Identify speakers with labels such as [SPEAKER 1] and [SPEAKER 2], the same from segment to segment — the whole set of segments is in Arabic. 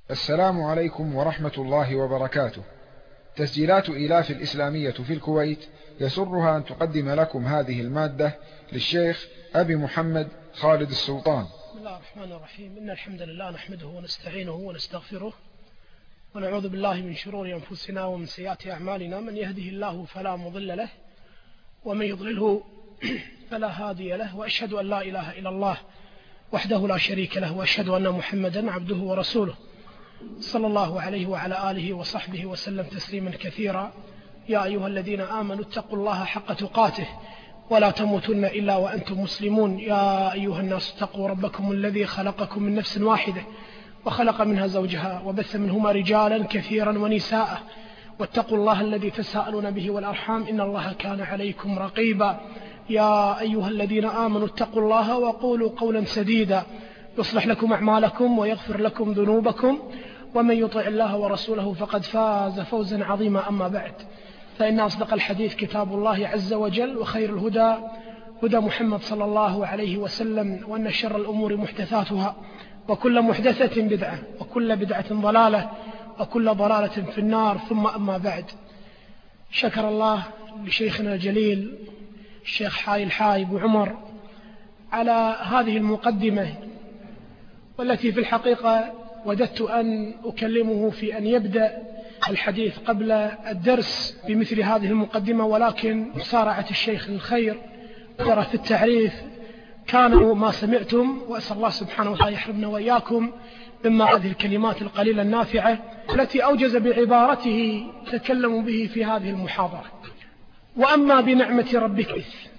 [SPEAKER 1] السلام عليكم ورحمة الله وبركاته. تسجيلات إيلاف الإسلامية في الكويت يسرها أن تقدم لكم هذه المادة للشيخ أبي محمد خالد السلطان.
[SPEAKER 2] بسم الله الرحمن الرحيم. إن الحمد لله نحمده ونستعينه ونستغفره ونعوذ بالله من شرور أنفسنا ومن سيئات أعمالنا. من يهده الله فلا مضل له ومن يضلله فلا هادي له، وأشهد أن لا إله إلا الله وحده لا شريك له، وأشهد أن محمدا عبده ورسوله صلى الله عليه وعلى آله وصحبه وسلم تسليما كثيرا. يا أيها الذين آمنوا اتقوا الله حق تقاته ولا تموتن إلا وأنتم مسلمون. يا أيها الناس اتقوا ربكم الذي خلقكم من نفس واحدة وخلق منها زوجها وبث منهما رجالا كثيرا ونساء، واتقوا الله الذي تساءلون به والأرحام إن الله كان عليكم رقيبا. يا أيها الذين آمنوا اتقوا الله وقولوا قولا سديدا يصلح لكم أعمالكم ويغفر لكم ذنوبكم، ومن يطع الله ورسوله فقد فاز فوزا عظيما. أما بعد، فإن أصدق الحديث كتاب الله عز وجل، وخير الهدى هدى محمد صلى الله عليه وسلم، وأن شر الأمور محدثاتها، وكل محدثة بدعة، وكل بدعة ضلالة، وكل ضلالة في النار. ثم أما بعد، شكر الله لشيخنا الجليل الشيخ حاي الحاي بو عمر على هذه المقدمة، والتي في الحقيقة وددت أن أكلمه في أن يبدأ الحديث قبل الدرس بمثل هذه المقدمة، ولكن مصارعة الشيخ للخير ترى في التعريف كانوا ما سمعتم، وأسأل الله سبحانه وتعالى يحرمنا وإياكم مما هذه الكلمات القليلة النافعة التي أوجز بعبارته تكلموا به في هذه المحاضرة. وأما بنعمة ربك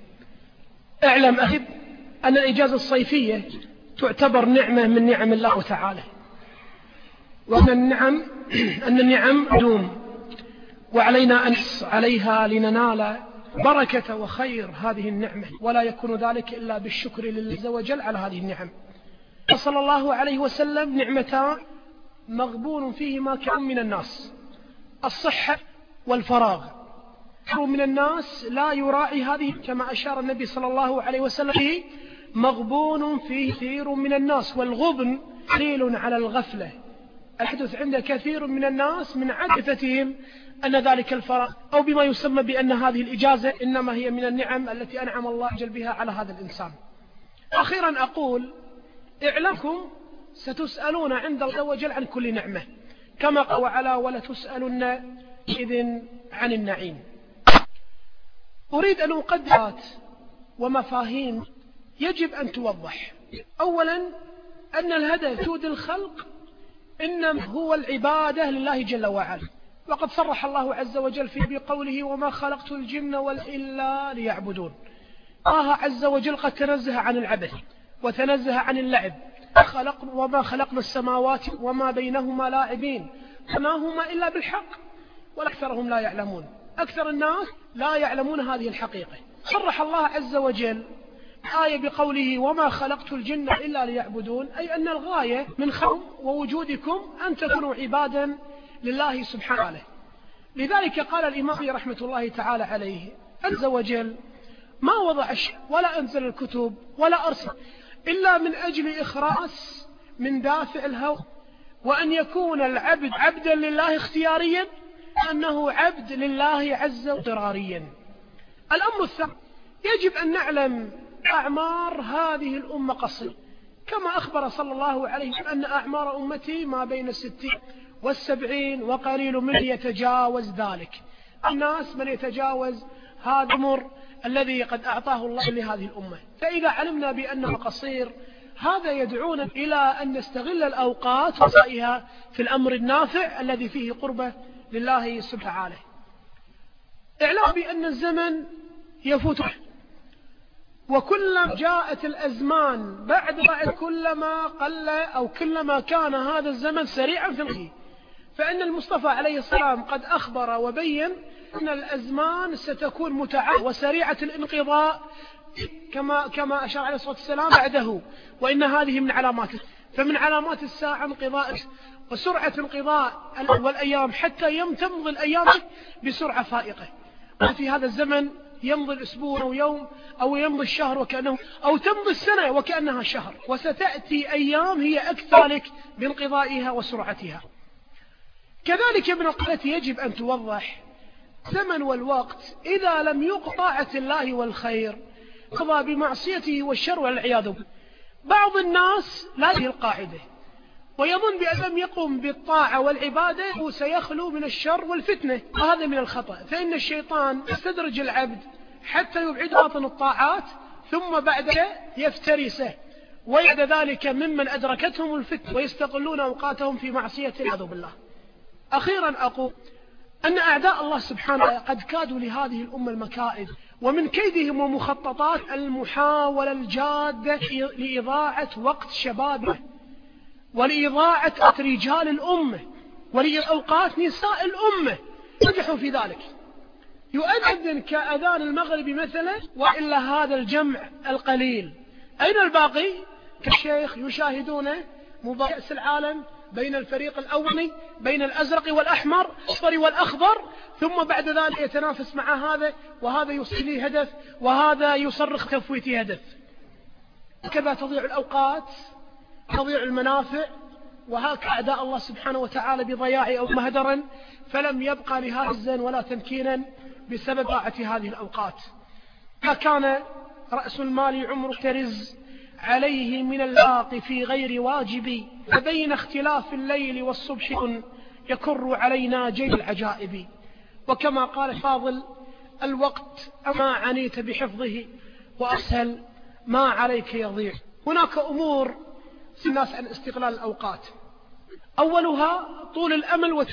[SPEAKER 2] اعلم أخي أن الإجازة الصيفية تعتبر نعمة من نعم الله تعالى، وأن النعم دوم، وعلينا أن نحرص عليها لننال بركة وخير هذه النعمة، ولا يكون ذلك إلا بالشكر لله عز وجل على هذه النعم. صلى الله عليه وسلم نعمتان مغبون فيهما كثير من الناس: الصحة والفراغ. كثير من الناس لا يراعي هذه، كما أشار النبي صلى الله عليه وسلم: مغبون فيه كثير من الناس، والغبن دليل على الغفلة. الحدث عند كثير من الناس من عدفتهم أن ذلك الفراغ أو بما يسمى بأن هذه الإجازة إنما هي من النعم التي أنعم الله جل بها على هذا الإنسان. أخيرا أقول: اعلمكم ستسألون عند الله وجل عن كل نعمة، كما قال وعلا: ولتسألن إذن عن النعيم. أريد أن أقدم ومفاهيم يجب أن توضح. أولا، أن الهدف وجود الخلق إنما هو العبادة لله جل وعلا، وقد صرح الله عز وجل في بقوله: وما خلقت الجن والإنس إلا ليعبدون. الله عز وجل قد تنزه عن العبث وتنزه عن اللعب، وما خلقنا السماوات وما بينهما لاعبين وما هما إلا بالحق والأكثرهم لا يعلمون. أكثر الناس لا يعلمون هذه الحقيقة. صرح الله عز وجل آية بقوله: وما خلقت الجن إلا ليعبدون، أي أن الغاية من خلقكم ووجودكم أن تكونوا عبادا لله سبحانه وتعالى. لذلك قال الإمام رحمة الله تعالى عليه عز وجل: ما وضع الشيء ولا أنزل الكتب ولا أرسل إلا من أجل إخراس من دافع الهوى، وأن يكون العبد عبدا لله اختياريا، أنه عبد لله عز وجل اضطراريا. الأمر الثاني، يجب أن نعلم أعمار هذه الأمة قصيرة، كما أخبر صلى الله عليه وسلم أن أعمار أمتي ما بين 60 و70، وقليل من يتجاوز ذلك. الناس من يتجاوز هذا الأمر الذي قد أعطاه الله لهذه الأمة. فإذا علمنا بأنه قصير، هذا يدعونا إلى أن نستغل الأوقات وسائها في الأمر النافع الذي فيه قربة لله سبحانه وتعالى. اعلم بأن الزمن يفوت، وكلما جاءت الأزمان بعد كلما قل أو كلما كان هذا الزمن سريعا في الغي. فإن المصطفى عليه السلام قد أخبر وبين أن الأزمان ستكون متعاقبة وسريعة الانقضاء، كما أشار عليه الصلاة والسلام بعده: وإن هذه من علامات، فمن علامات الساعة انقضاء وسرعة انقضاء والأيام، حتى تمضي الأيام بسرعة فائقة. وفي هذا الزمن يمضي الأسبوع أو يوم، أو يمضي الشهر وكأنه، أو تمضي السنة وكأنها شهر، وستأتي أيام هي أكثر لك بانقضائها وسرعتها. كذلك ابن القيم يجب أن توضح الزمن والوقت إذا لم يقضى طاعة الله والخير قضى بمعصيته والشر والعياذ بالله. بعض الناس لا يدري القاعدة ويظن بأن لم يقم بالطاعة والعبادة سيخلو من الشر والفتنة، وهذا من الخطأ. فإن الشيطان يستدرج العبد حتى يبعد باطن الطاعات، ثم بعد يفترسه، وبعد ذلك ممن أدركتهم الفتنة ويستغلون أوقاتهم في معصية الله بالله. أخيرا أقول أن أعداء الله سبحانه قد كادوا لهذه الأمة المكائد، ومن كيدهم ومخططات المحاولة الجادة لإضاعة وقت شبابه، ولإضاعة رجال الأمة، ولأوقات نساء الأمة. نجحوا في ذلك، يؤذن كأذان المغرب مثلا، وإلا هذا الجمع القليل. أين الباقي؟ كالشيخ يشاهدون مباراة كأس العالم بين الفريق الأولي، بين الأزرق والأحمر، الأصفر والأخضر، ثم بعد ذلك يتنافس مع هذا، وهذا يصلي هدف، وهذا يصرخ تفويت هدف. كذا تضيع الأوقات، تضيع المنافع، وهكذا أعداء الله سبحانه وتعالى بضياع أو مهدرا، فلم يبقى لهذا الزين ولا تمكينا بسبب ضاعة هذه الأوقات. فكان رأس المال عمر ترز عليه من اللاق في غير واجب، فبين اختلاف الليل والصبح يكر علينا جيل العجائب. وكما قال فاضل: الوقت أما عنيت بحفظه وأسهل ما عليك يضيع. هناك أمور الناس عن استغلال الأوقات، أولها طول الأمل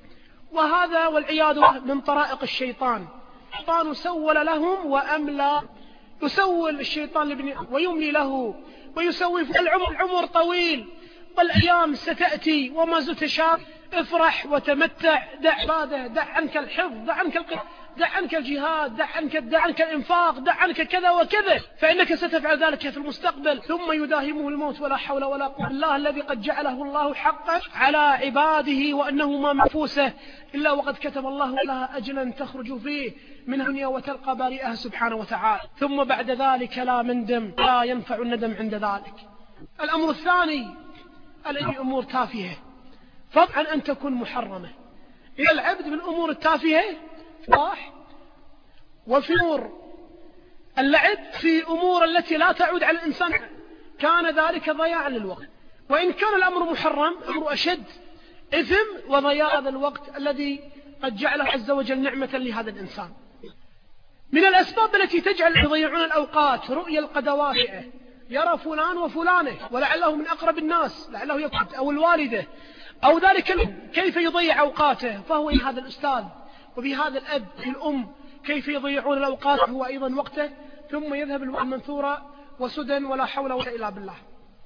[SPEAKER 2] وهذا والعياذ من طرائق الشيطان. الشيطان سول لهم وأملى، يسول الشيطان لابن ويملي له ويسوف. العمر طويل والأيام ستأتي وما زلت شاب، افرح وتمتع، دع عباده، دع عنك الحفظ، دع عنك دع عنك الجهاد، دع عنك الإنفاق، دع عنك كذا وكذا، فإنك ستفعل ذلك في المستقبل. ثم يداهمه الموت ولا حول ولا قوة بالله الذي قد جعله الله حقا على عباده، وأنه ما منفوسه إلا وقد كتب الله لها أجلا تخرج فيه من الدنيا وتلقى بارئها سبحانه وتعالى. ثم بعد ذلك لا مندم، لا ينفع الندم عند ذلك. الأمر الثاني الأمور تافهة، فضلا أن تكون محرمة. إلى العبد من أمور التافهة راح، وفي أمور اللعب، في أمور التي لا تعود على الإنسان، كان ذلك ضياعا للوقت. وإن كان الأمر محرم، أمر أشد إثم وضياع هذا الوقت الذي قد جعله عز وجل نعمة لهذا الإنسان. من الأسباب التي تجعل يضيعون الأوقات رؤية القدوات، يرى فلان وفلانه ولعله من أقرب الناس، لعله يكون أو الوالدة أو ذلك، كيف يضيع أوقاته، فهو هذا الأستاذ وبهذا الأب الأم كيف يضيعون الأوقات هو أيضا وقته، ثم يذهب الوقت منثورا وسدى ولا حول ولا قوة إلا بالله.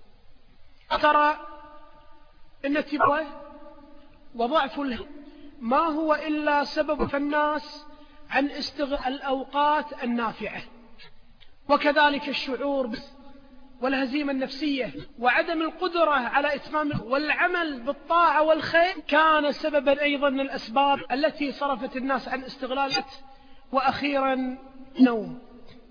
[SPEAKER 2] ترى إن التبوة وضعف ما هو إلا سبب في الناس عن استغلال الأوقات النافعة، وكذلك الشعور والهزيمة النفسية وعدم القدرة على إتمام والعمل بالطاعة والخير كان سببا أيضا من الأسباب التي صرفت الناس عن استغلاله. وأخيرا نوم،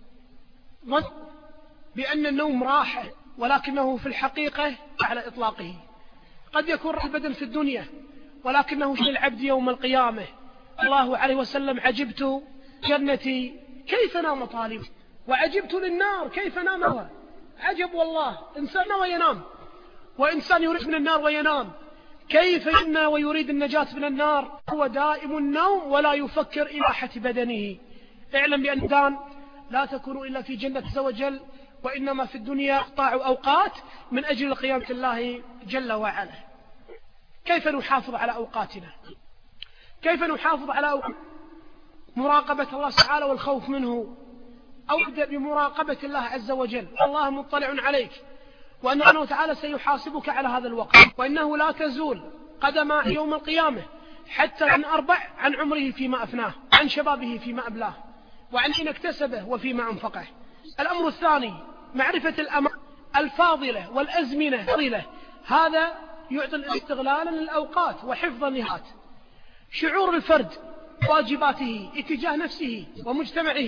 [SPEAKER 2] بأن النوم راحة، ولكنه في الحقيقة على إطلاقه. قد يكون البدن في الدنيا ولكنه في العبد يوم القيامة. الله عليه وسلم: عجبت جنتي كيف نام طالب، وعجبت للنار كيف نامها. عجب والله، إنسان وينام، وإنسان يريد من النار وينام، كيف ينام ويريد النجاة من النار؟ هو دائم النوم ولا يفكر إباحة بدنه. اعلم بأن الدان لا تكون إلا في جنة عز وجل، وإنما في الدنيا قطاع أوقات من أجل قيامة الله جل وعلا. كيف نحافظ على أوقاتنا؟ كيف نحافظ على مراقبة الله تعالى والخوف منه؟ أبدأ بمراقبة الله عز وجل. الله مطلع عليك، وأنه تعالى سيحاسبك على هذا الوقت، وإنه لا تزول قدم يوم القيامة حتى عن 4: عن عمره فيما أفناه، عن شبابه فيما أبلاه، وعن إن اكتسبه وفيما أنفقه. الأمر الثاني معرفة الأمر الفاضلة والأزمنة الفاضلة، هذا يعطي استغلالا للأوقات وحفظا لها. شعور الفرد واجباته اتجاه نفسه ومجتمعه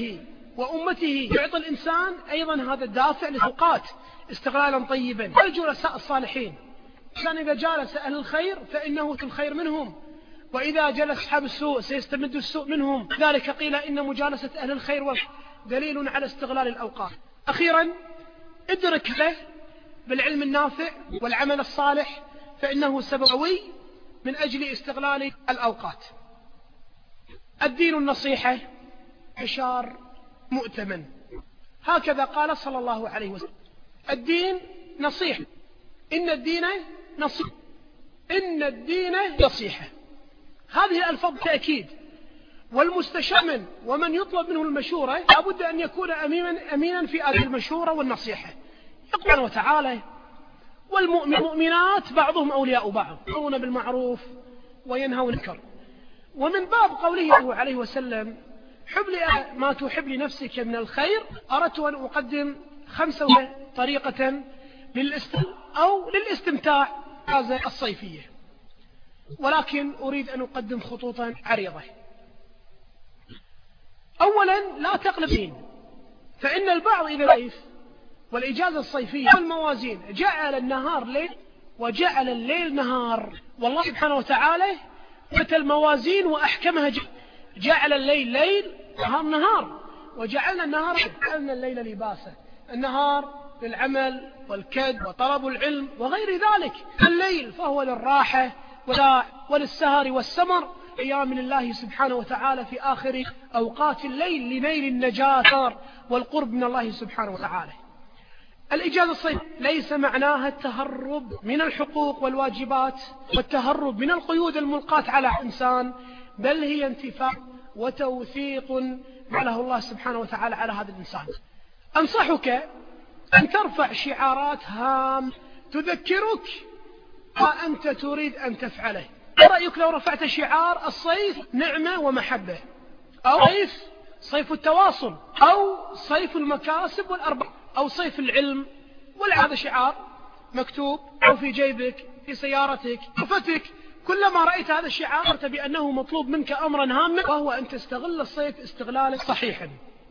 [SPEAKER 2] وأمته يعطي الإنسان أيضا هذا الدافع للأوقات استغلالا طيبا. والجلساء الصالحين، كان إذا جالس أهل الخير فإنه الخير منهم، وإذا جلس أصحاب السوء سيستمد السوء منهم. ذلك قيل إن مجالسة أهل الخير دليل على استغلال الأوقات. أخيرا ادرك له بالعلم النافع والعمل الصالح، فإنه سبب قوي من أجل استغلال الأوقات. الدين النصيحة عشار مؤتمن، هكذا قال صلى الله عليه وسلم: الدين نصيحة، إن الدين نصيحة، إن الدين نصيحة. هذه الألفاظ تأكيد، والمستشار ومن يطلب منه المشورة لابد أن يكون أمينا في هذه المشورة والنصيحة. يقول وتعالى: والمؤمنات بعضهم أولياء بعض يأمرون بالمعروف وينهون عن المنكر. ومن باب قوله عليه وسلم: حب لي ما تحب لنفسك من الخير، أردت أن أقدم 5 طريقة للاستمتاع الصيفية، ولكن أريد أن أقدم خطوطا عريضة. أولا، لا تقلب دين، فإن البعض إذا ضيف والإجازة الصيفية والموازين جعل النهار ليل وجعل الليل نهار. والله سبحانه وتعالى مثل الموازين وأحكمها، جعل الليل ليل نهار، وجعلنا النهار، جعلنا الليل لباسا. النهار للعمل والكد وطلب العلم وغير ذلك، الليل فهو للراحة وللسهر والسمر، قيام لله سبحانه وتعالى في آخر أوقات الليل لنيل النجاة والقرب من الله سبحانه وتعالى. الإجازة الصيفية ليس معناها التهرب من الحقوق والواجبات والتهرب من القيود الملقاة على الإنسان، بل هي انتفاع وتوثيق له الله سبحانه وتعالى على هذا الإنسان. أنصحك أن ترفع شعارات هام تذكرك ما أنت تريد أن تفعله. رأيك لو رفعت شعار: الصيف نعمة ومحبة، أو صيف التواصل، أو صيف المكاسب والأرباح، أو صيف العلم، هذا شعار مكتوب أو في جيبك في سيارتك وفتك، كلما رأيت هذا الشعار عرفت بأنه مطلوب منك أمرا هاما، وهو أن تستغل الصيف استغلالا صحيحا.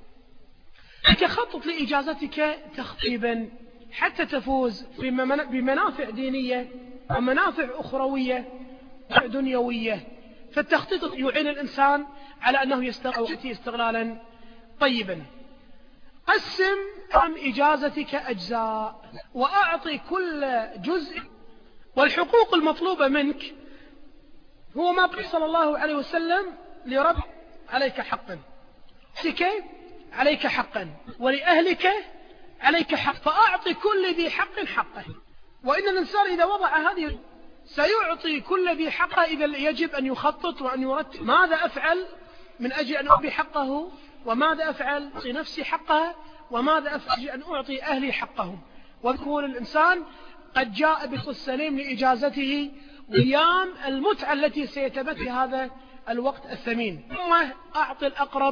[SPEAKER 2] تخطط لإجازتك تخطيبا حتى تفوز بمنافع دينية ومنافع أخروية ودنيوية. فالتخطيط يعين الإنسان على أنه يستغل استغلالا طيبا. قسم إجازتك أجزاء، وأعطي كل جزء، والحقوق المطلوبة منك هو ما قال صلى الله عليه وسلم: لرب عليك حقا، عليك حقا، ولأهلك عليك حق، فأعطي كل ذي حق حقه. وإن الإنسان إذا وضع هذه سيعطي كل ذي حقه، إذا يجب أن يخطط وأن يرتب: ماذا أفعل من أجل أن أعطي حقه، وماذا أفعل أعطي نفسي حقها، وماذا أفعل أن أعطي أهلي حقهم. ويكون الإنسان قد جاء بخط السليم لإجازته وأيام المتعة التي سيتمتع هذا الوقت الثمين. ثم أعطي الأقرب.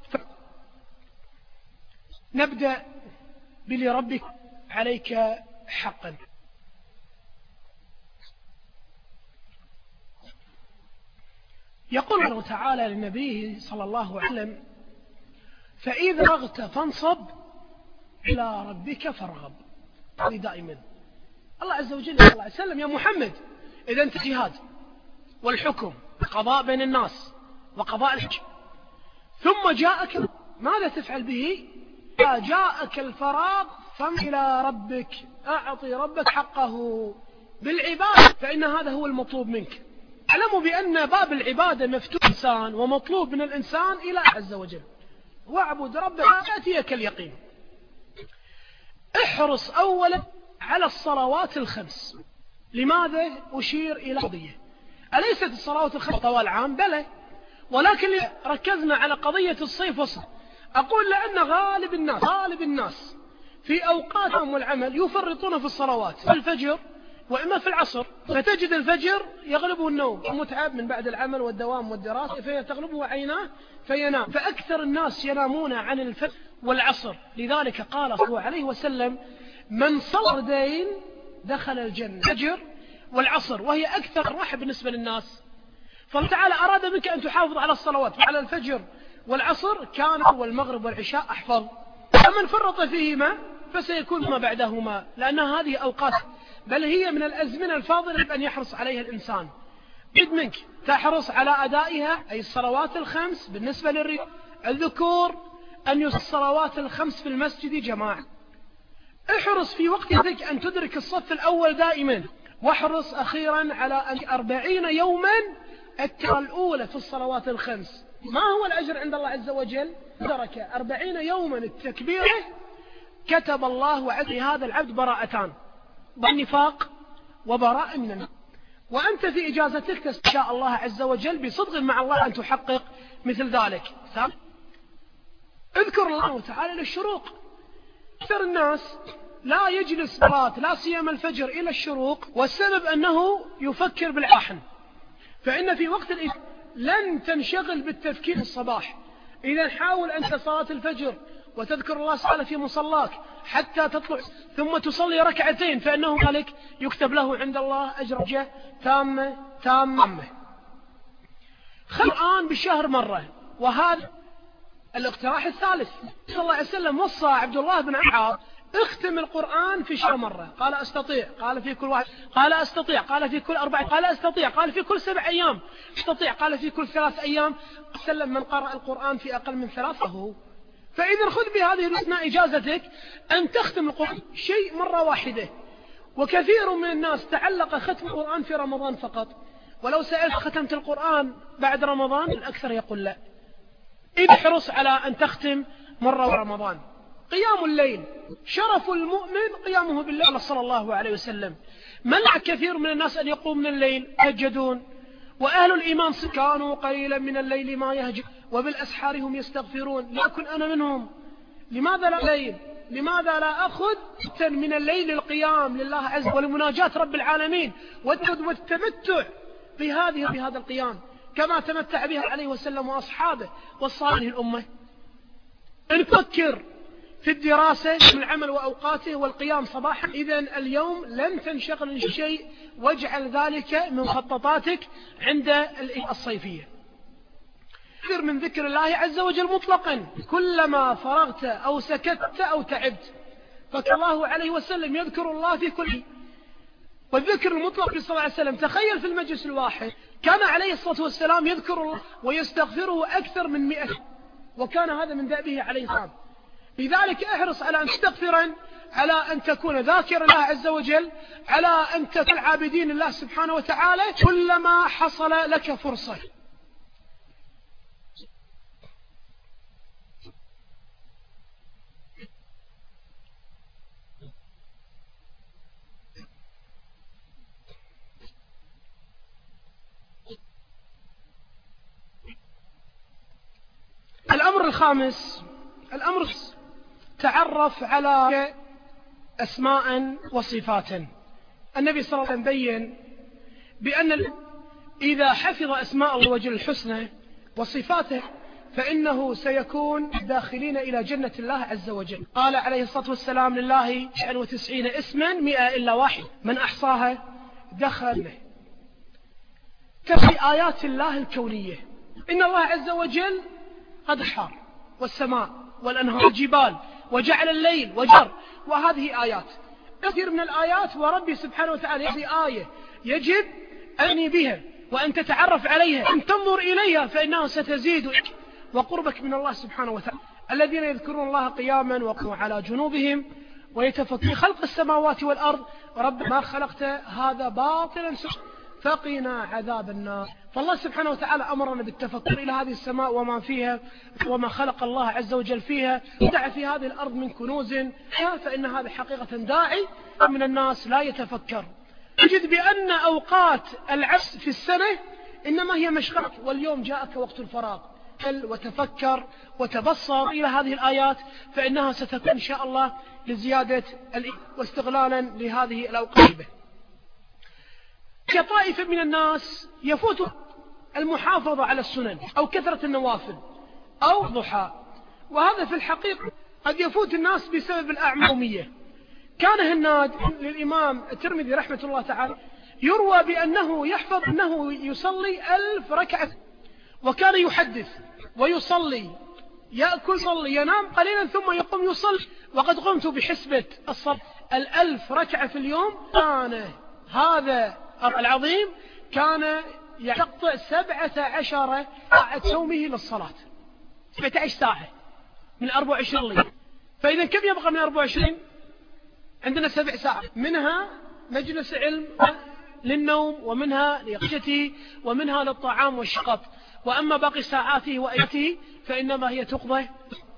[SPEAKER 2] نبدأ بلربك عليك حقا. يقول الله تعالى لنبيه صلى الله عليه وسلم: فإذا رغت فانصب إلى ربك فارغب. دائما الله عز وجل صلى الله عليه وسلم: يا محمد، إذا أنت جهاد والحكم القضاء بين الناس وقضاء الحج، ثم جاءك ماذا تفعل به؟ جاءك الفراغ إلى ربك، أعطي ربك حقه بالعبادة، فإن هذا هو المطلوب منك. اعلموا بأن باب العبادة مفتوح إنسان ومطلوب من الإنسان إلى عز وجل: واعبد ربك يأتيك اليقين. احرص أولا على الصلوات ال5. لماذا أشير إلى قضية؟ أليست الصلوات ال5 طوال عام؟ بلى، ولكن ركزنا على قضية الصيف والصيف. أقول لأن غالب الناس في أوقاتهم والعمل يفرطون في الصلوات، في الفجر وإما في العصر، فتجد الفجر يغلبه النوم، متعب من بعد العمل والدوام والدراسة، فتغلبه عيناه فينام. فأكثر الناس ينامون عن الفجر والعصر. لذلك قال صلى الله عليه وسلم: من صلى دين دخل الجنة، الفجر والعصر، وهي أكثر راحة بالنسبة للناس. فالله تعالى أراد منك أن تحافظ على الصلوات، على الفجر والعصر كان والمغرب والعشاء أحفظ، فمن فرط فيهما فسيكون ما بعدهما، لأن هذه أوقات بل هي من الأزمنة الفاضلة أن يحرص عليها الإنسان. بد منك تحرص على أدائها، أي الصلوات الخمس بالنسبة للذكور أن يصلي الصلوات الخمس في المسجد جماعة. احرص في وقتك أن تدرك الصف الأول دائما، واحرص أخيرا على أن 40 يوما الترى الأولى في الصلوات الخمس. ما هو الأجر عند الله عز وجل؟ درك 40 يوما التكبيرة كتب الله عز هذا العبد براءتان، بالنفاق وبراءة من النفاق. وأنت في إجازتك تستشاء الله عز وجل بصدق مع الله أن تحقق مثل ذلك. اذكر الله تعالى للشروق. أكثر الناس لا يجلس صلاة لا سيما الفجر إلى الشروق، والسبب أنه يفكر بالعحن، فإن في وقت لن تنشغل بالتفكير الصباح. إذا حاول أنت صلاة الفجر وتذكر الله تعالى في مصلاك حتى تطلع، ثم تصلي ركعتين، فإنه ذلك يكتب له عند الله أجر تامة. خذ القرآن بالشهر مرة، وهذا الاقتراح الثالث. صلى الله عليه وسلم وصى عبد الله بن عمرو اختم القرآن في شهر مرة. قال أستطيع، قال في كل واحد، قال أستطيع، قال في كل 4، قال أستطيع، قال في كل 7 أيام، أستطيع، قال في كل 3 أيام. سلم من قرأ القرآن في أقل من 3. فإذا خذ بهذه الأثناء إجازتك أن تختم القرآن شيء مرة واحدة. وكثير من الناس تعلق ختم القرآن في رمضان فقط، ولو سألت ختمت القرآن بعد رمضان الأكثر يقول لا. إذا احرص على أن تختم مرة رمضان. قيام الليل شرف المؤمن قيامه بالله صلى الله عليه وسلم. منع كثير من الناس أن يقوم من الليل يهجدون، وأهل الإيمان كانوا قليلا من الليل ما يهجد وبالأسحار هم يستغفرون. لأكن أنا منهم. لماذا لا الليل؟ لماذا لا أخذ من الليل القيام لله عز وجل ولمناجاة رب العالمين والتمتع بهذا القيام كما تمتع به عليه وسلم وأصحابه والصالح الأمة. نفكر في الدراسة من العمل وأوقاته والقيام صباحا. إذن اليوم لن تنشغل شيء، واجعل ذلك من خططاتك عند الصيفية. كثر من ذكر الله عز وجل مطلقا، كلما فرغت أو سكت أو تعبت. فكان الله عليه وسلم يذكر الله في كل، والذكر المطلق صلى الله عليه وسلم تخيل في المجلس الواحد كان عليه الصلاة والسلام يذكر الله ويستغفره أكثر من 100، وكان هذا من دأبه عليه الصلاة. لذلك احرص على أن تستغفرا، على أن تكون ذاكرا الله عز وجل، على أن تكون عابدين الله سبحانه وتعالى كلما حصل لك فرصة. الأمر الخامس، تعرف على أسماء وصفات. النبي صلى الله عليه وسلم بين بأن إذا حفظ أسماء الله وجل الحسنى وصفاته فإنه سيكون داخلين إلى جنة الله عز وجل. قال عليه الصلاة والسلام: لله 99 اسما 100 إلا واحد، من أحصاها دخل. كفي آيات الله الكونية. إن الله عز وجل قد حار والسماء والأنهار والجبال وجعل الليل وجر، وهذه آيات كثير من الآيات. وربي سبحانه وتعالى هذه آية يجب أن بها وأن تتعرف عليها، أن تنظر إليها فإنها ستزيدك وقربك من الله سبحانه وتعالى. الذين يذكرون الله قياما وقعودا على جنوبهم ويتفكرون في خلق السماوات والأرض رب ما خلقت هذا باطلا فقنا عذاب النار. فالله سبحانه وتعالى أمرنا بالتفكر إلى هذه السماء وما فيها وما خلق الله عز وجل فيها. دع في هذه الأرض من كنوز، فإن هذا حقيقة داعي من الناس لا يتفكر. تجد بأن أوقات العبث في السنة إنما هي مشغلة، واليوم جاءك وقت الفراغ. وتفكر وتبصر إلى هذه الآيات، فإنها ستكون إن شاء الله لزيادة واستغلالا لهذه الأوقات. كطائفة من الناس يفوت المحافظة على السنن أو كثرة النوافل أو ضحى، وهذا في الحقيقة قد يفوت الناس بسبب الأعمومية. كان هناد للإمام الترمذي رحمة الله تعالى يروى بأنه يحفظ أنه يصلي 1000 ركعة، وكان يحدث ويصلي، يأكل صلي ينام قليلا ثم يقوم يصلي. وقد قمت بحسبة الصلاة 1000 ركعة في اليوم. كان هذا العظيم كان يقطع 17 ساعة يومه للصلاة، 17 ساعة من 24 ليلة. فإذا كم يبقى من 24؟ عندنا 7 ساعات، منها مجلس علم للنوم، ومنها ليقظته، ومنها للطعام والشقط. وأما باقي ساعاته وأياته فإنما هي تقضى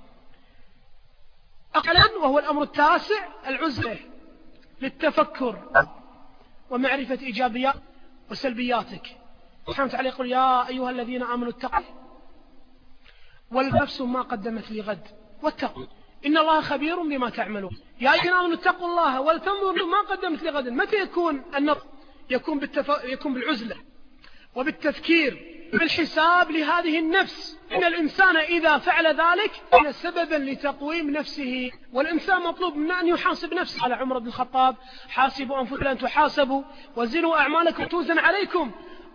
[SPEAKER 2] أقلا. وهو الأمر التاسع، العزلة للتفكر ومعرفة إيجابيات وسلبياتك. سبحانه وتعالى يقول: يا أيها الذين آمنوا اتقوا والنفس ما قدمت لغد واتقوا إن الله خبير بما تعملون. يا أيها الذين آمنوا اتقوا الله ولتنظر ما قدمت لغد. متى يكون النظر؟ يكون بالعزلة وبالتفكير بالحساب لهذه النفس. إن الإنسان إذا فعل ذلك كان سببا لتقويم نفسه، والإنسان مطلوب من أن يحاسب نفسه. على عمر بن الخطاب: حاسبوا أنفسكم أن تحاسبوا وزنوا أعمالكم توزن عليكم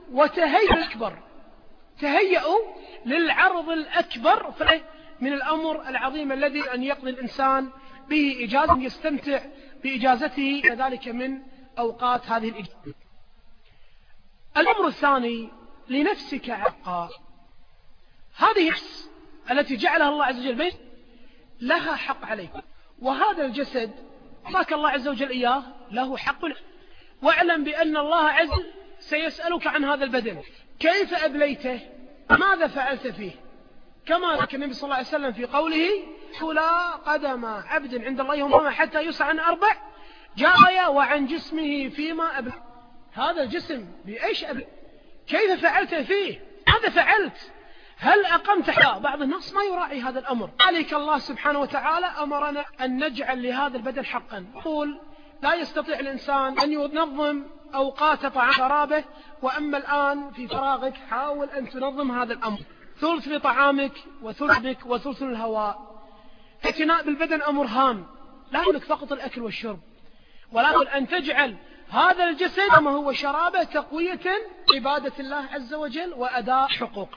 [SPEAKER 2] تهيئوا للعرض الأكبر من الأمر العظيم الذي أن يقضي الإنسان به إجازة يستمتع بإجازته ذلك من أوقات هذه الإجازة. الأمر الثاني، لنفسك عقا. هذه النفس التي جعلها الله عز وجل بيت لها حق عليك، وهذا الجسد أعطاك الله عز وجل إياه له حق. واعلم بأن الله عز وجل سيسألك عن هذا البدن: كيف أبليته؟ ماذا فعلت فيه؟ كما ذكر النبي صلى الله عليه وسلم في قوله: لا قدم عبد عند الله يوم حتى يسأل عن 4 جاء وعن جسمه فيما أبلى. هذا الجسم بأيش أبلى؟ كيف فعلت فيه؟ ماذا فعلت؟ هل أقمت حياة؟ بعض الناس ما يراعي هذا الأمر. ذلك الله سبحانه وتعالى أمرنا أن نجعل لهذا البدن حقا. يقول: لا يستطيع الإنسان أن ينظم أوقات طعام شرابه، وأما الآن في فراغك حاول أن تنظم هذا الأمر. ثلث لطعامك وثلث بك وثلث للهواء. الاعتناء بالبدن أمر هام، لا يملك فقط الأكل والشرب، ولكن أن تجعل هذا الجسد ما هو شرابه تقوية عبادة الله عز وجل وأداء حقوق.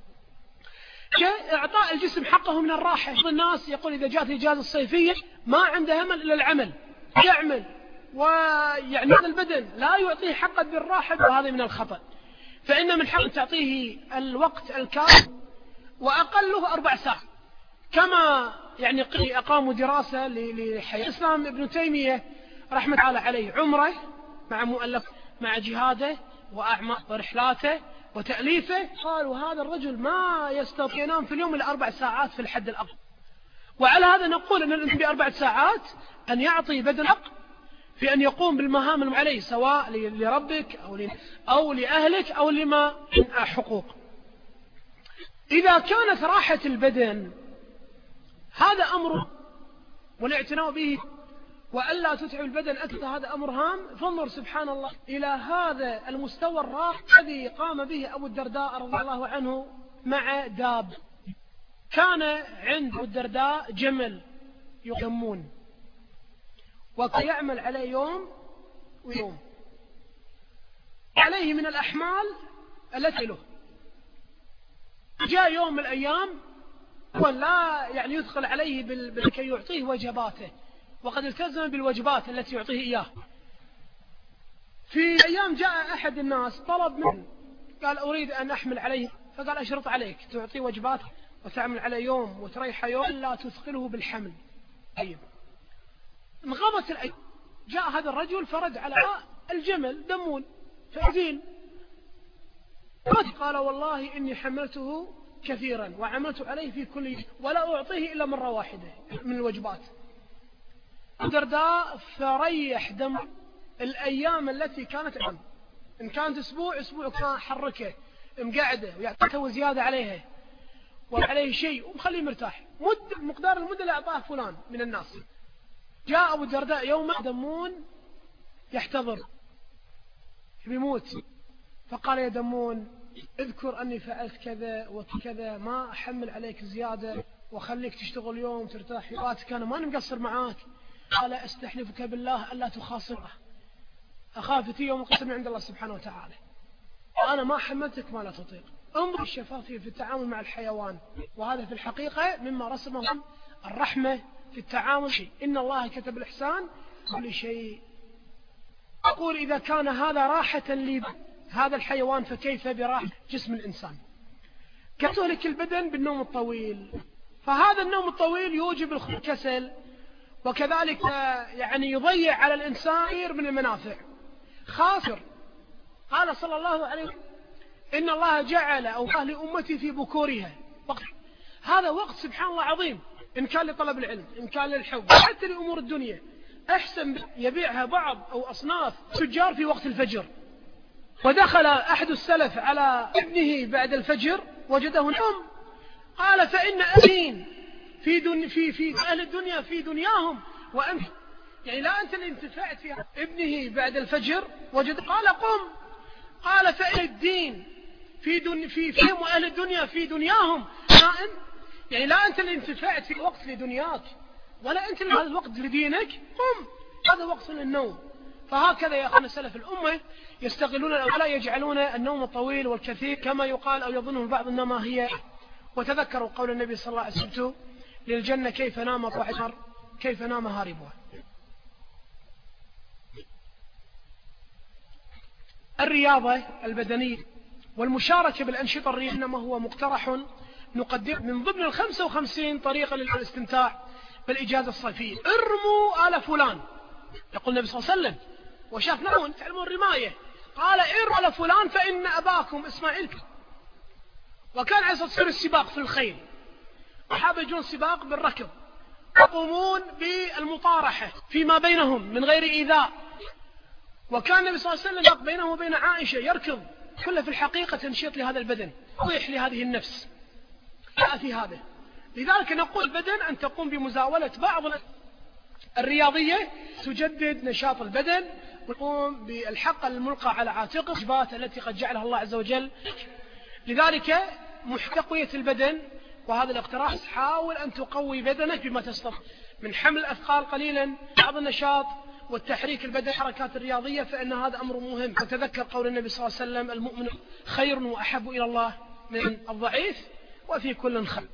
[SPEAKER 2] إعطاء الجسم حقه من الراحة. الناس يقول: إذا جاءت الإجازة الصيفية ما عنده همل إلا العمل، يعمل، ويعني هذا البدن لا يعطيه حقا بالراحة، وهذا من الخطأ. فإن من حق تعطيه الوقت الكافي، وأقله 4 ساعات. كما يعني أقاموا دراسة لحياة الإسلام ابن تيمية رحمة الله عليه، عمره مع مؤلف مع جهاده وأعمال ورحلاته وتأليفه، قالوا هذا الرجل ما يستطيع ينام في اليوم إلا 4 ساعات في الحد الأقل. وعلى هذا نقول أن الإنسان ب4 ساعات أن يعطي بدن حق في أن يقوم بالمهام عليه، سواء لربك أو لأهلك أو لما حقوق. إذا كانت راحة البدن هذا أمر والاعتناء به وألا تتعب البدن أكثر هذا أمر هام، فانظر سبحان الله إلى هذا المستوى الراقي الذي قام به أبو الدرداء رضي الله عنه مع داب. كان عند أبو الدرداء جمل يقمون، وكان يعمل عليه يوم ويوم، عليه من الأحمال التي له. جاء يوم من الأيام ولا يعني يدخل عليه كي يعطيه وجباته، وقد التزم بالوجبات التي يعطيه إياه. في أيام جاء أحد الناس طلب منه، قال: أريد أن أحمل عليه. فقال: أشرط عليك تعطيه وجبات وتعمل عليه يوم وتريح يوم، لا تثقله بالحمل. طيب، انغمت الأيام، جاء هذا الرجل فرد على الجمل دمون فأزين، قال: والله إني حملته كثيرا وعملت عليه في كل يوم ولا أعطيه إلا مرة واحدة من الوجبات. الدرداء فريح دم الأيام التي كانت عنه. إن كانت أسبوع كان حركه مقعده ويعطيه وزيادة عليها وعليه شيء ومخليه مرتاح. مقدار المدة اللي أعطاه فلان من الناس. جاء أبو الدرداء يوم دمون يحتضر بيموت، فقال: يا دمون، اذكر أني فعلت كذا وكذا، ما أحمل عليك زيادة وخليك تشتغل يوم ترتاح يواتك، أنا ماني مقصر معاك. قال: استحلفك بالله ألا تخاصمه، أخاف في يوم القسم عند الله سبحانه وتعالى، أنا ما حملتك ما لا تطيق. انظر الشفافية في التعامل مع الحيوان، وهذا في الحقيقة مما رسمه الرحمة في التعامل. إن الله كتب الإحسان كل شيء. أقول إذا كان هذا راحة هذا الحيوان فكيف براحة جسم الإنسان؟ كتهلك البدن بالنوم الطويل، فهذا النوم الطويل يوجب الكسل، وكذلك يعني يضيع على الإنسان كثير من المنافع. خاسر قال صلى الله عليه وسلم إن الله جعل أوقات لأمتي في بكورها وقت. هذا وقت سبحان الله عظيم، إن كان لطلب العلم، إن كان للحب، حتى لأمور الدنيا. أحسن يبيعها بعض أو أصناف تجار في وقت الفجر. ودخل أحد السلف على ابنه بعد الفجر وجده نوم، قال فإن أهل في أهل الدنيا في دنياهم وأنت يعني لا أنت اللي انتفعت فيها. ابنه بعد الفجر وجد، قال قم، قال فإن الدين فيهم وأهل الدنيا في دنياهم نائم. يعني لا أنت اللي انتفعت في وقت لدنياك، ولا أنت اللي هذا الوقت لدينك، قم، هذا وقت للنوم. فهكذا يا أخوان سلف الأمة يستغلون ولا يجعلون النوم الطويل والكثير كما يقال أو يظنه البعض إنما هي. وتذكروا قول النبي صلى الله عليه وسلم للجنة كيف نام طاعتها كيف نام هاربها. الرياضة البدنية والمشاركة بالأنشطة الرياضية إنما هو مقترح نقدم من ضمن 55 طريقة للاستمتاع بالإجازة الصيفية. ارموا آل فلان، يقول النبي صلى الله عليه وسلم وشافناهم تعلمون الرماية، قال ارموا آل فلان فإن أباكم إسماعيل. وكان عليه الصلاة والسلام السباق في الخيل، أصحاب يجون سباق بالركض، يقومون بالمطارحة فيما بينهم من غير إيذاء. وكان النبي صلى الله عليه وسلم بينه وبين عائشة يركض، كله في الحقيقة تنشيط لهذا البدن، تضيح لهذه النفس في هذا. لذلك نقول البدن أن تقوم بمزاولة بعض الرياضية تجدد نشاط البدن، وتقوم بالحق الملقى على عاتقه الواجبات التي قد جعلها الله عز وجل. لذلك تقوية البدن، وهذا الاقتراح حاول أن تقوي بدنك بما تستطيع من حمل الأثقال قليلا، بعض النشاط والتحريك البدني الحركات الرياضية، فإن هذا أمر مهم. وتذكر قول النبي صلى الله عليه وسلم المؤمن خير وأحب إلى الله من الضعيف، وفي كل خير.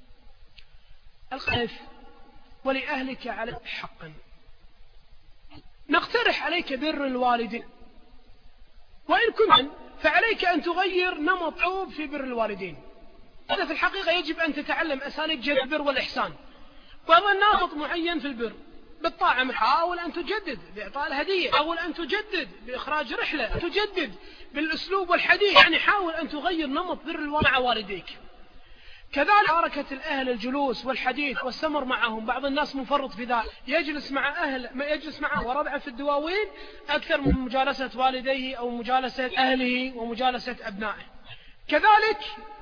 [SPEAKER 2] الخيف ولأهلك عليك حقا. نقترح عليك بر الوالدين، وإن كنت فعليك أن تغير نمط عوب في بر الوالدين. هذا في الحقيقة يجب أن تتعلم أساليب جلب البر والإحسان، وأظن نمط معين في البر بالطاعة. حاول أن تجدد بإعطاء الهدية، حاول أن تجدد بإخراج رحلة، تجدد بالأسلوب والحديث، يعني حاول أن تغير نمط بر مع والديك. كذلك حركة الأهل، الجلوس والحديث والسمر معهم. بعض الناس مفرط في ذلك، يجلس مع وربعه في الدواوين أكثر من مجالسة والديه أو مجالسة أهله ومجالسة أبنائه. كذلك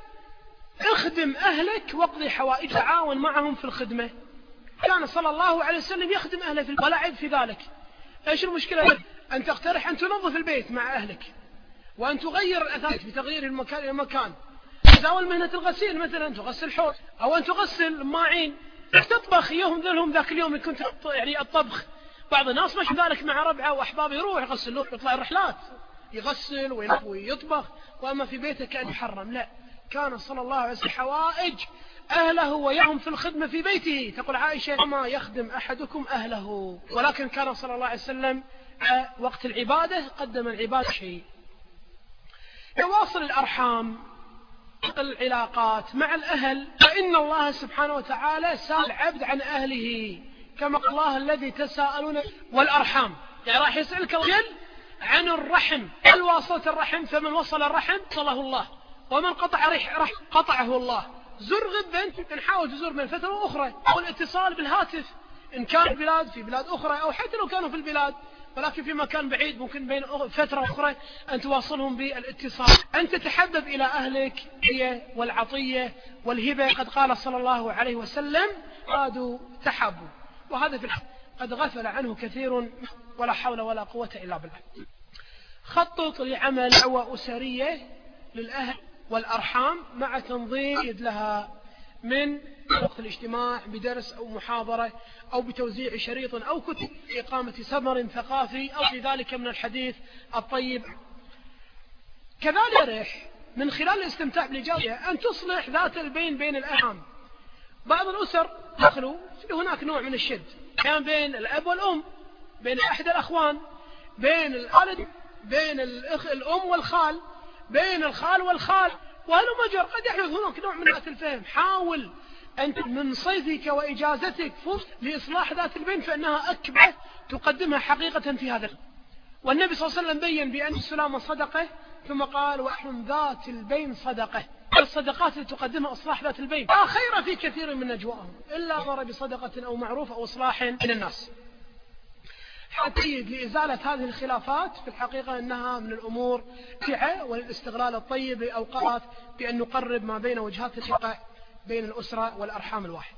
[SPEAKER 2] اخدم أهلك واقضي حوائج، تعاون معهم في الخدمة. كان صلى الله عليه وسلم يخدم أهله في ولا عيب في ذلك. إيش المشكلة؟ أن تقترح أن تنظف البيت مع أهلك، وأن تغير الأثاث بتغيير المكان إلى مكان. تزاول مهنة الغسيل مثلا، تغسل حوض، أو أن تغسل ماعين، تطبخ يوم ذلهم ذاك اليوم كنت يعني الطبخ. بعض الناس مش ذلك مع ربعه وأحبابه يروح يغسل له، يطلع الرحلات يغسل ويطبخ، وأما في بيته كأن يحرم. لا، كان صلى الله عليه وسلم حوائج أهله ويهم في الخدمة في بيته. تقول عائشة ما يخدم أحدكم أهله، ولكن كان صلى الله عليه وسلم وقت العبادة قدم العبادة شيء. يواصل الأرحام، العلاقات مع الأهل، فإن الله سبحانه وتعالى سأل العبد عن أهله، كما قال الله الذي تساءلون والأرحام. يعني راح يسألك الرجل عن الرحم، هل واصلت الرحم؟ فمن وصل الرحم وصله الله، ومن قطع رحم قطعه الله. زر غدا، نحاول تزور من فترة أخرى، أو الاتصال بالهاتف إن كان في بلاد أخرى، أو حتى لو كانوا في البلاد ولكن في مكان بعيد ممكن بين فترة أخرى أن تواصلهم بالاتصال. أن تتحبب إلى أهلك والعطية والهبة. قد قال صلى الله عليه وسلم قادوا تحابوا، وهذا في قد غفل عنه كثير، ولا حول ولا قوة إلا بالله. خطط لعمل دعوة أسرية للأهل والأرحام مع تنظيم لها من وقت الاجتماع بدرس أو محاضرة أو بتوزيع شريط أو كتب، إقامة سمر ثقافي أو في ذلك من الحديث الطيب. كذلك من خلال الاستمتاع بالإجازة أن تصلح ذات البين بين الأرحام. بعض الأسر دخلوا في هناك نوع من الشد كان بين الأب والأم، بين أحد الأخوان، بين الوالد، بين الأم والخال، بين الخال والخال، وهل مجر قد يحدث هناك نوع من ذات الفهم. حاول أنت من صيفك وإجازتك لإصلاح ذات البين، فإنها أكبر تقدمها حقيقة في هذا. والنبي صلى الله عليه وسلم بين بأن السلام صدقة، ثم قال وأحرم ذات البين صدقة. الصدقات التي تقدمها إصلاح ذات البين لا خير في كثير من نجواهم إلا أمر بصدقة أو معروف أو إصلاح من الناس. حتى لإزالة هذه الخلافات في الحقيقة أنها من الأمور النافعة والاستغلال الطيب لأوقات بأن نقرب ما بين وجهات الحقائق بين الأسرة والأرحام الواحد.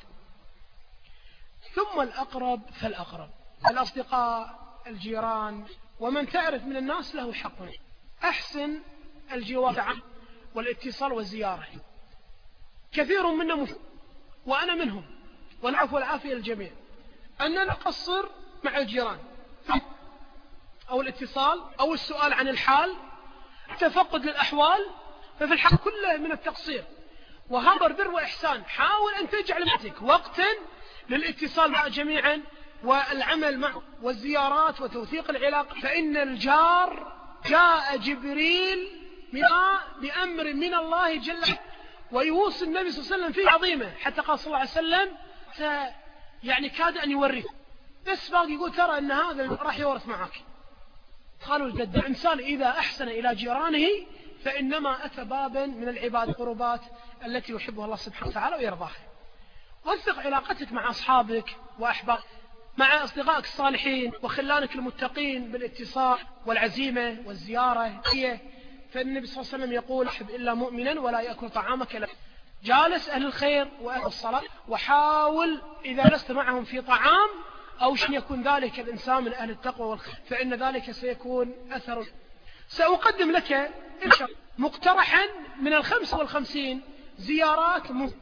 [SPEAKER 2] ثم الأقرب فالأقرب، الأصدقاء، الجيران، ومن تعرف من الناس له حق. أحسن الجوار والاتصال والزيارة. كثير منا وأنا منهم، والعفو والعافية للجميع، أننا نقصر مع الجيران أو الاتصال أو السؤال عن الحال، تفقد للأحوال، ففي الحق كله من التقصير. وهذا بر وإحسان. حاول أن تجعل لنفسك وقتا للاتصال مع جميعا والعمل معه والزيارات وتوثيق العلاقة، فإن الجار جاء جبريل بأمر من الله جل وعلا ويوصي النبي صلى الله عليه وسلم فيه عظيمة، حتى قال صلى الله عليه وسلم يعني كاد أن يورث، بس باقي يقول ترى أن هذا راح يورث معك. قالوا الجد الإنسان إذا أحسن إلى جيرانه فإنما أتى بابا من العباد القربات التي يحبها الله سبحانه وتعالى ويرضاها. وثق علاقتك مع أصحابك وأحبابك، مع أصدقائك الصالحين وخلانك المتقين بالاتصال والعزيمة والزيارة. فالنبي صلى الله عليه وسلم يقول أحب إلا مؤمنا ولا يأكل طعامك إلا جالس أهل الخير وأهل الصلاة، وحاول إذا لست معهم في طعام أو شيء يكون ذلك الإنسان من أهل التقوى والخير، فإن ذلك سيكون أثر. سأقدم لك مقترحا من 55 زيارات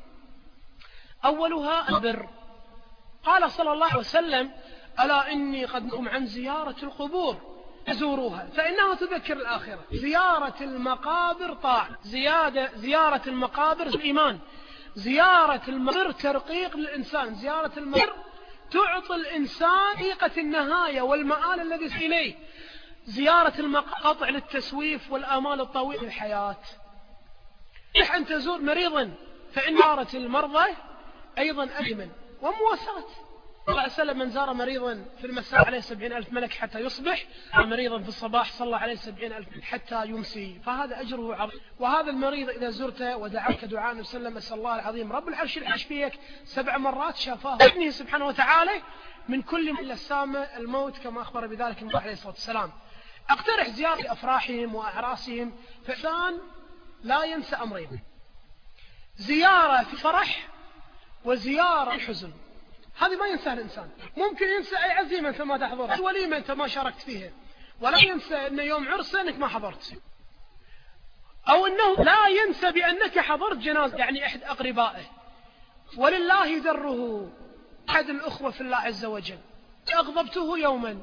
[SPEAKER 2] أولها البر. قال صلى الله عليه وسلم ألا إني قد نهيتكم عن زيارة القبور فزوروها فإنها تذكر الآخرة. زيارة المقابر طاعة، زيارة المقابر الإيمان، زيارة المقابر ترقيق للإنسان، زيارة المقابر تعطي الإنسان حقيقة النهاية والمآل الذي إليه. زيارة المقابر قطع للتسويف والآمال الطويلة في الحياة. أن تزور مريضا فإن زيارة المرضى أيضا أجمل ومواساة. صلى الله عليه وسلم من زار مريضا في المساء عليه 70,000 ملك حتى يصبح، ومريضا في الصباح صلى عليه 70,000 حتى يمسي، فهذا أجره عظيم. وهذا المريض إذا زرته ودعاك دعاء وسلم أسأل الله العظيم رب العرش يشفيك 7 مرات شافاه ابنه سبحانه وتعالى من كل من السامة الموت كما أخبر بذلك النبي عليه الصلاة والسلام. اقترح زيارة أفراحهم وأعراسهم، فإنسان لا ينسى أمرين: زيارة في فرح وزيارة الحزن. هذه ما ينسى الإنسان. ممكن ينسى أي عزيمة أنت ما تحضرها، وليمة أنت ما شاركت فيها، ولا ينسى أن يوم عرسه أنك ما حضرت، أو أنه لا ينسى بأنك حضرت جنازة يعني أحد أقربائه. ولله دره أحد الأخوة في الله عز وجل أغضبته يوما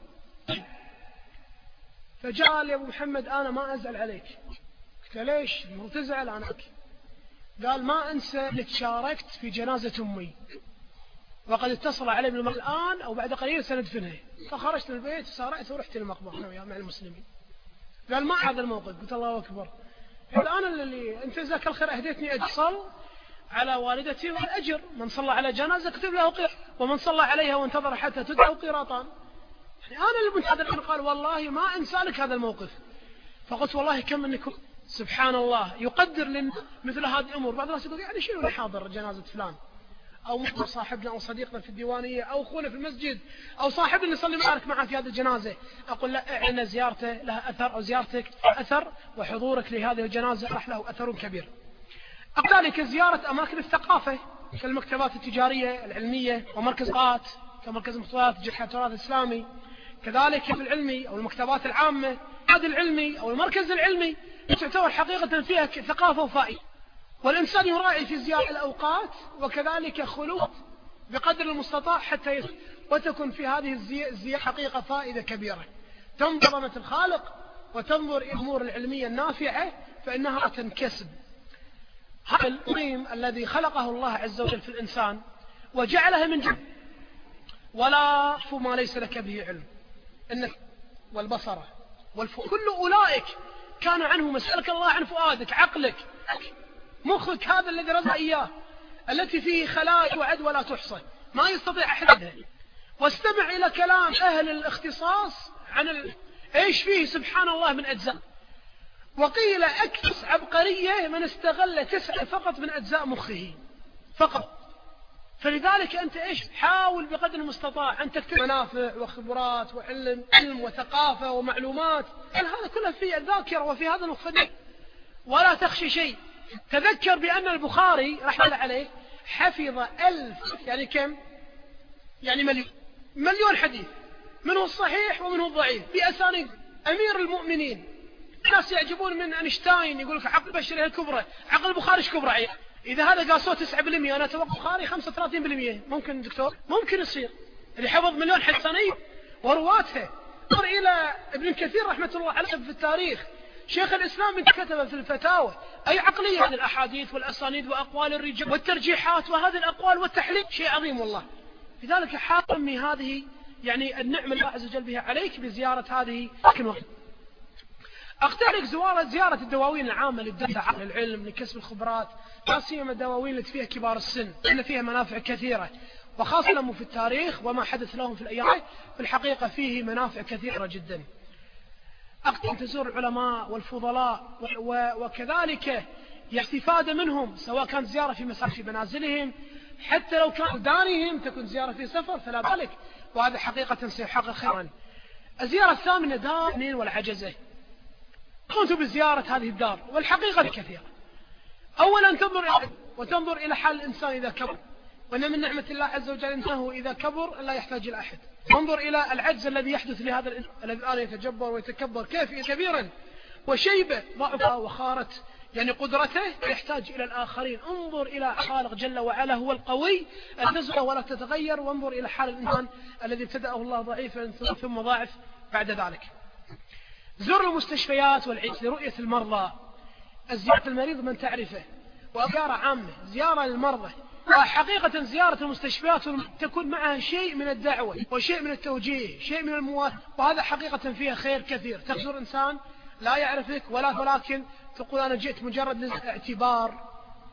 [SPEAKER 2] فجاء لي أبو محمد أنا ما أزعل عليك. قلت ليش مو تزعل عنك؟ قال ما أنسى أنك شاركت في جنازة أمي وقد اتصل علي من الآن أو بعد قليل سندفنها. فخرجت من البيت وسارعت ورحت للمقبرة مع المسلمين. قال ما هذا الموقف؟ قلت الله أكبر. قال أنا اللي أنت جزاك الخير أهديتني أتصل على والدتي والأجر، من صلى على جنازة كتب له قيراط، ومن صلى عليها وانتظر حتى تدعو قيراطان. يعني أنا اللي منتظر. قال والله ما أنسى لك هذا الموقف. فقلت والله كم منكم سبحان الله يقدر لنا مثل هذه الأمور. بعض الناس يقول يعني شنو حاضر جنازة فلان، أو صاحبنا أو صديقنا في الديوانية أو أخونا في المسجد أو صاحبنا اللي يصلي معك معه في هذه الجنازة. أقول لا، أن زيارته لها أثر، أو زيارتك أثر، وحضورك لهذه الجنازة راح له أثر كبير. كذلك زيارة أماكن الثقافة كالمكتبات التجارية العلمية ومركز قات كمركز مختلط جحة التراث الإسلامي، كذلك في العلمي أو المكتبات العامة، النادي العلمي أو المركز العلمي تعتبر حقيقة فيها ثقافة وفائدة. والإنسان يراعي في زيارة الأوقات وكذلك خلوط بقدر المستطاع حتى وتكون في هذه الزيارة حقيقة فائدة كبيرة. تنظمة الخالق وتنظر إلى الأمور العلمية النافعة فإنها تنكسب. هذا العلم الذي خلقه الله عز وجل في الإنسان وجعلها من جد، ولا تقف ما ليس لك به علم، إنك والبصر كل أولئك كان عنه مسألك الله عن فؤادك، عقلك، مخك هذا الذي رزق إياه، التي فيه خلايا وعد ولا تحصى، ما يستطيع أحد. واستمع إلى كلام أهل الاختصاص عن إيش فيه سبحان الله من أجزاء. وقيل أكثر عبقرية من استغل 9 فقط من أجزاء مخه فقط. فلذلك أنت إيش حاول بقدر المستطاع أن تكتب منافع وخبرات وعلم وثقافة ومعلومات، هذا كله في الذاكرة وفي هذا المخ، ولا تخشي شيء. تذكر بأن البخاري رحمه الله عليه حفظ 1000 يعني كم؟ يعني مليون حديث، منه الصحيح ومنه الضعيف بأسانيد. أمير المؤمنين الناس يعجبون من أينشتاين يقول لك عقل البشرية الكبرى، عقل البخاري ايش كبرى عيال؟ إذا هذا قاسوه 9%، أنا أتوقع البخاري 35%. ممكن دكتور؟ ممكن يصير اللي حفظ مليون حديث ورواتها. انظر إلى ابن كثير رحمة الله عليه في التاريخ، شيخ الإسلام كتب في الفتاوى أي عقلية هذه الأحاديث والأسانيد وأقوال الرجال والترجيحات وهذه الأقوال والتحليل، شيء عظيم والله. لذلك حامي هذه يعني النعمة الله عز وجل بها عليك بزيارة هذه الوقت. أقترح زيارة الدواوين العامة للدفع عن العلم لكسب الخبرات، لا سيما الدواوين التي فيها كبار السن، لأن فيها منافع كثيرة، وخاصة لهم في التاريخ وما حدث لهم في الأيام، في الحقيقة فيه منافع كثيرة جدا. أقترح تزور العلماء والفضلاء وكذلك الاستفادة منهم، سواء كانت زيارة في منازلهم، حتى لو كان دارهم تكون زيارة في سفر فلا بالك، وهذا حقيقة سيحقق خيرا. الزيارة الثامنة دار النين والعجزة. قمت بزيارة هذه الدار والحقيقة كثيرة. أولا تنظر إلى حال الإنسان إذا كبر، وأن من نعمة الله عز وجل أنه إذا كبر لا يحتاج إلى أحد. انظر إلى العجز الذي يحدث لهذا الإنسان الذي الآن يتجبر ويتكبر كبيرا، وشيبة ضعفه وخارت يعني قدرته يحتاج إلى الآخرين. انظر إلى خالق جل وعلا هو القوي التزغ ولا تتغير، وانظر إلى حال الإنسان الذي ابتدأه الله ضعيفا ثم ضاعف بعد ذلك. زر المستشفيات والعيادات لرؤية المرضى، زيارة المريض من تعرفه، وزيارة عامة، زيارة للمرضى. وحقيقة زيارة المستشفيات تكون معها شيء من الدعوة وشيء من التوجيه، شيء من المواجهة، وهذا حقيقة فيها خير كثير. تزور إنسان لا يعرفك ولكن تقول أنا جئت مجرد للاعتبار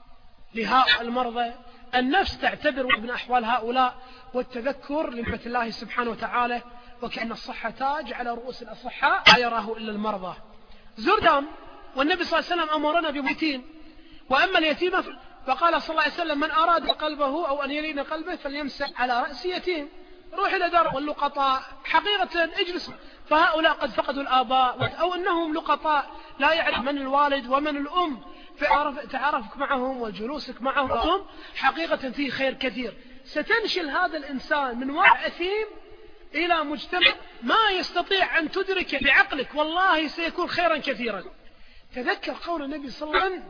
[SPEAKER 2] لهؤلاء المرضى، النفس تعتبر من أحوال هؤلاء، والتذكر لنعمة الله سبحانه وتعالى، وكأن الصحة تاج على رؤوس الأصحاء لا يراه إلا المرضى. زر دام، والنبي صلى الله عليه وسلم أمرنا بميتين، وأما اليتيمة فقال صلى الله عليه وسلم من أراد قلبه أو أن يلين قلبه فليمسح على رأس يتيم. روح إلى دار واللقطاء، حقيقة اجلس، فهؤلاء قد فقدوا الآباء أو أنهم لقطاء لا يعرف من الوالد ومن الأم، تعارفك معهم وجلوسك معهم حقيقة فيه خير كثير. ستنشل هذا الإنسان من واقع أثيم إلى مجتمع ما يستطيع أن تدرك بعقلك، والله سيكون خيرا كثيرا. تذكر قول النبي صلى الله عليه وسلم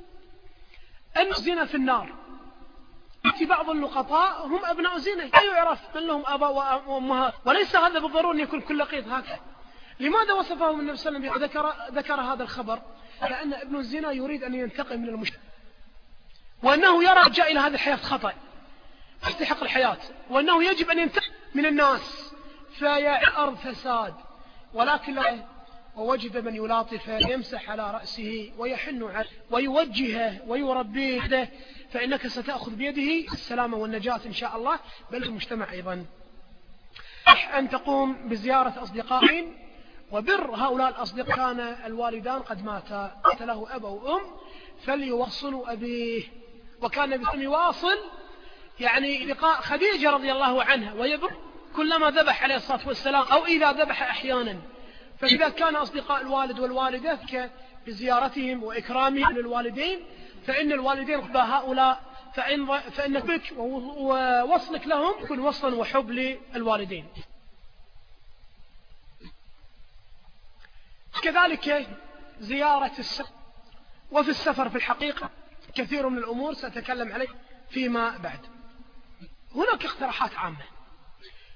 [SPEAKER 2] أن الزنا في النار، في بعض اللقطاء هم أبناء زنا لا يعرف من لهم آباء وأمهات، وليس هذا بالضرورة أن يكون كل لقيط هكذا. لماذا وصفهم النبي صلى الله عليه وسلم ذكر هذا الخبر؟ لأن ابن الزنا يريد أن ينتقم من المجتمع، وأنه يرى جاء إلى هذه الحياة خطأ يستحق الحياة، وأنه يجب أن ينتقم من الناس، فيا الأرض فساد. ولكن لا، ووجد من يلاطفه يمسح على رأسه ويحن عليه ويوجهه ويربيه، فإنك ستأخذ بيده السلامة والنجاة إن شاء الله، بل المجتمع أيضا. أن تقوم بزيارة أصدقائهم وبر هؤلاء الأصدقاء. كان الوالدان قد ماتا، له أب أو أم، فليوصلوا أبيه. وكان النبي يواصل يعني لقاء خديجة رضي الله عنها، ويبر كلما ذبح عليه الصلاة والسلام أو إذا ذبح أحيانا. فإذا كان أصدقاء الوالد والوالدة بزيارتهم وإكرامهم للوالدين، فإن الوالدين حب هؤلاء، فإن بك ووصلك لهم يكون وصلا وحب للوالدين. كذلك زيارة السفر. وفي السفر في الحقيقة كثير من الأمور سأتكلم عليه فيما بعد. هناك اقتراحات عامة،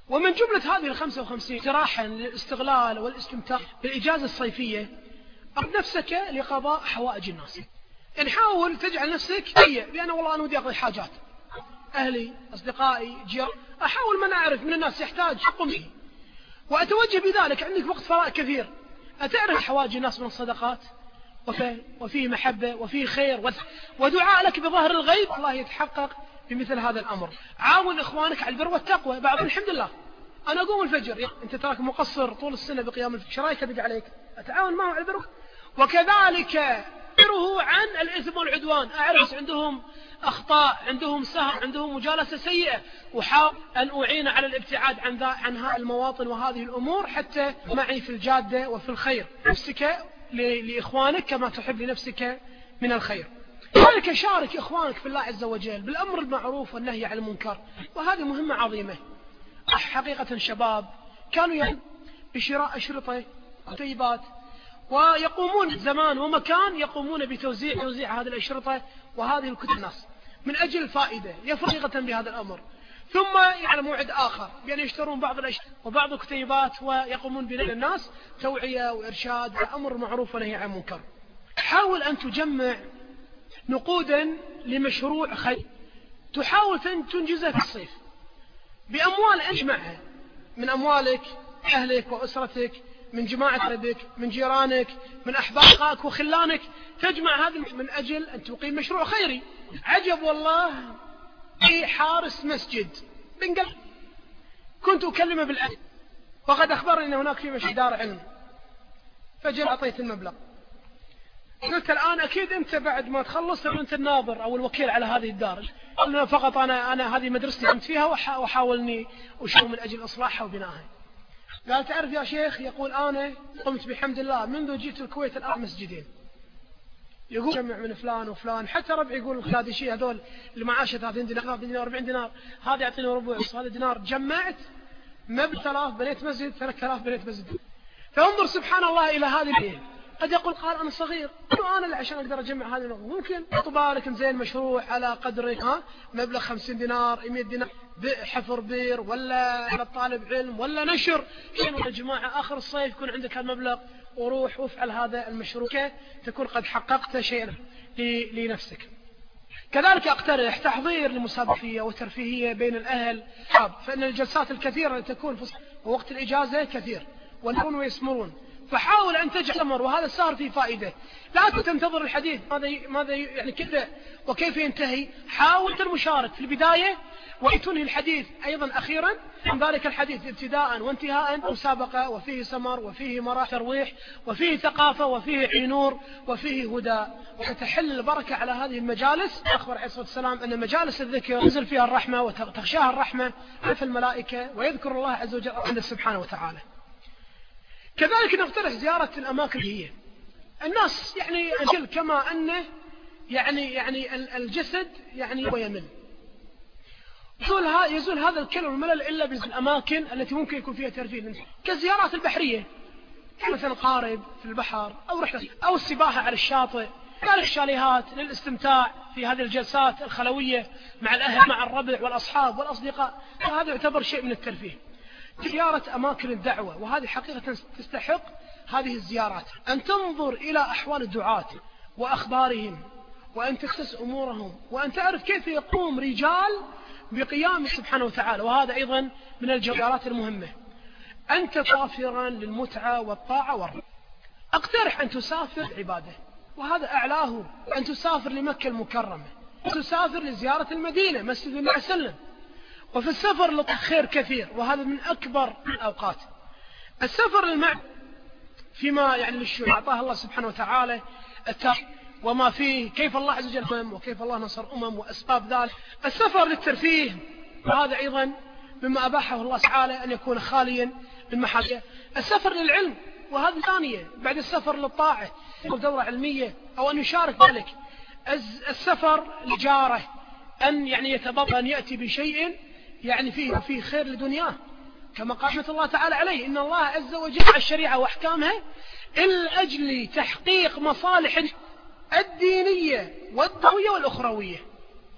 [SPEAKER 2] ومن جملة هذه 55 اقتراحا للاستغلال والاستمتاع بالإجازة الصيفية، أقض نفسك لقضاء حوائج الناس. يعني حاول تجعل نفسك بأن والله أنا ودي أقضي حاجات أهلي، أصدقائي، جيراني، أحاول من أعرف من الناس يحتاج أقوم به، وأتوجه بذلك. عندك وقت فراغ كثير، أتعرف حوائج الناس من الصدقات، وفيه محبة وفيه خير ودعاء لك بظهر الغيب، الله يتحقق بمثل هذا الأمر. عاون إخوانك على البر والتقوى. بعض الحمد لله أنا أقوم الفجر، أنت تراك مقصر طول السنة بقيام الفجر، شرايك بقى عليك، أتعاون معه على البر، وكذلك أخبره عن الإثم والعدوان. أعرف عندهم أخطاء، عندهم سهر، عندهم مجالسة سيئة، وحاول أن أعين على الابتعاد عن هذه المواطن وهذه الأمور حتى معي في الجادة وفي الخير. نفسك لإخوانك كما تحب لنفسك من الخير. ذلك شارك إخوانك في الله عز وجل بالأمر المعروف والنهي عن المنكر، وهذه مهمة عظيمة. حقيقة شباب كانوا بشراء أشرطة وكتيبات، ويقومون زمان ومكان يقومون بتوزيع هذه الأشرطة وهذه الكتب الناس من أجل الفائدة، يفرغة بهذا الأمر. ثم على موعد آخر بأن يشترون بعض الأشياء وبعض الكتيبات ويقومون بنقل الناس توعية وإرشاد وأمر معروف ونهي عن منكر. حاول أن تجمع نقودا لمشروع خير تحاول تنجزه في الصيف بأموال أجمعها، من أموالك، أهلك وأسرتك، من جماعة قريبك، من جيرانك، من أحبابك وخلانك، تجمع هذا من أجل أن تقيم مشروع خيري. عجب والله، في حارس مسجد بن قلب كنت أكلمه بالعلم، وقد أخبرني أن هناك في مشروع دار علم، فجأة أعطيت المبلغ. قلت الآن أكيد أنت بعد ما تخلص أنت الناظر أو الوكيل على هذه الدار. قلنا فقط أنا هذه مدرستي قمت فيها وحاولني أشتغل من أجل إصلاحها وبنائها. قال تعرف يا شيخ، يقول أنا قمت بحمد الله منذ جيت الكويت الآن مسجدين. يقول جمع من فلان وفلان، حتى ربعي يقول هذا شيء، هذول اللي معاشه 30 دينار 30 دينار 40 دينار، هذا يعطيني ربع، هذا دينار. جمعت مبلغ 3000 بنيت مسجد، 3000 بنيت مسجد. فانظر سبحان الله إلى هذه البيئة. قد يقول قال أنا صغير، أنا اللي عشان أقدر أجمع هذه الأمور. ممكن طبالك زين مشروع على قدرك، مبلغ 50 دينار 100 دينار، حفر بير ولا على طالب علم ولا نشر شنو يا جماعة، آخر الصيف يكون عندك هالمبلغ وروح وافعل هذا المشروع، تكون قد حققت شيئا لنفسك. كذلك أقترح تحضير لمسابقة وترفيهية بين الأهل، فإن الجلسات الكثيرة التي تكون في وقت الإجازة كثير ونكون ويسمرون، فحاول أن تجعل أمر، وهذا السهر فيه فائدة. لا تنتظر الحديث ماذا يعني كذا وكيف ينتهي، حاول المشارك في البداية وتنهي الحديث أيضا أخيرا من ذلك الحديث ابتداء وانتهاء، مسابقة وفيه سمر وفيه مراح ترويح وفيه ثقافة وفيه نور وفيه هدى، وتحل البركة على هذه المجالس. أخبر عليه الصلاة والسلام أن مجالس الذكر تنزل فيها الرحمة وتغشاها الرحمة في الملائكة، ويذكر الله عز وجل عند سبحانه وتعالى. كذلك نقترح زيارة الأماكن هي الناس يعني كما أنه يعني الجسد يعني ويمل، يزول هذا الكل والملل إلا بالأماكن التي ممكن يكون فيها ترفيه، كالزيارات البحرية مثلا قارب في البحر أو رحلة أو السباحة على الشاطئ، كذلك شاليهات للاستمتاع في هذه الجلسات الخلوية مع الأهل مع الربع والأصحاب والأصدقاء، فهذا يعتبر شيء من الترفيه. زيارة أماكن الدعوة، وهذه حقيقة تستحق هذه الزيارات، أن تنظر إلى أحوال الدعاة وأخبارهم، وأن تخصص أمورهم، وأن تعرف كيف يقوم رجال بقيام سبحانه وتعالى، وهذا أيضا من الجوارات المهمة. أنت سافرا للمتعة والطاعة والرحمة، أقترح أن تسافر عبادة، وهذا أعلاه، أن تسافر لمكة المكرمة، تسافر لزيارة المدينة مسجد النبي صلى الله عليه وسلم. وفي السفر للخير كثير، وهذا من أكبر الأوقات. السفر للمعنى فيما يعني للشيوع أعطاه الله سبحانه وتعالى وما فيه، كيف الله عز وجل وكيف الله نصر وأسباب ذلك. السفر للترفيه، وهذا أيضا مما أباحه الله تعالى أن يكون خاليا من محاجة. السفر للعلم، وهذا ثانية بعد السفر للطاعة أو دورة علمية أو أن يشارك ذلك. السفر لجاره، أن يعني يتبطل أن يأتي بشيء يعني فيه خير لدنياه، كما قال الله تعالى عليه إن الله عز وجل على الشريعة وأحكامها إلا أجل تحقيق مصالح الدينية والدنيوية والأخروية.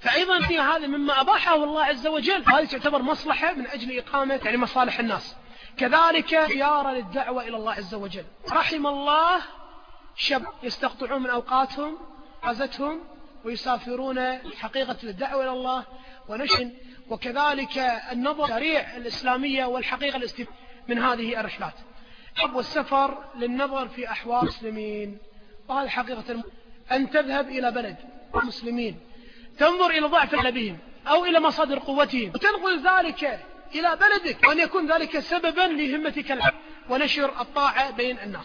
[SPEAKER 2] فأيضا هذا مما أباحه الله عز وجل، هذه تعتبر مصلحة من أجل إقامة يعني مصالح الناس. كذلك زيارة للدعوة إلى الله عز وجل. رحم الله شباب يستقطعون من أوقاتهم عزتهم ويسافرون حقيقة للدعوة إلى الله ونشر، وكذلك النظر شريع الإسلامية والحقيقة الاستفادة من هذه الرحلات والسفر للنظر في أحوال المسلمين. وهذه حقيقة أن تذهب إلى بلد المسلمين تنظر إلى ضعف بهم أو إلى مصادر قوتهم وتنقل ذلك إلى بلدك، وأن يكون ذلك سببا لهمتك ونشر الطاعة بين الناس.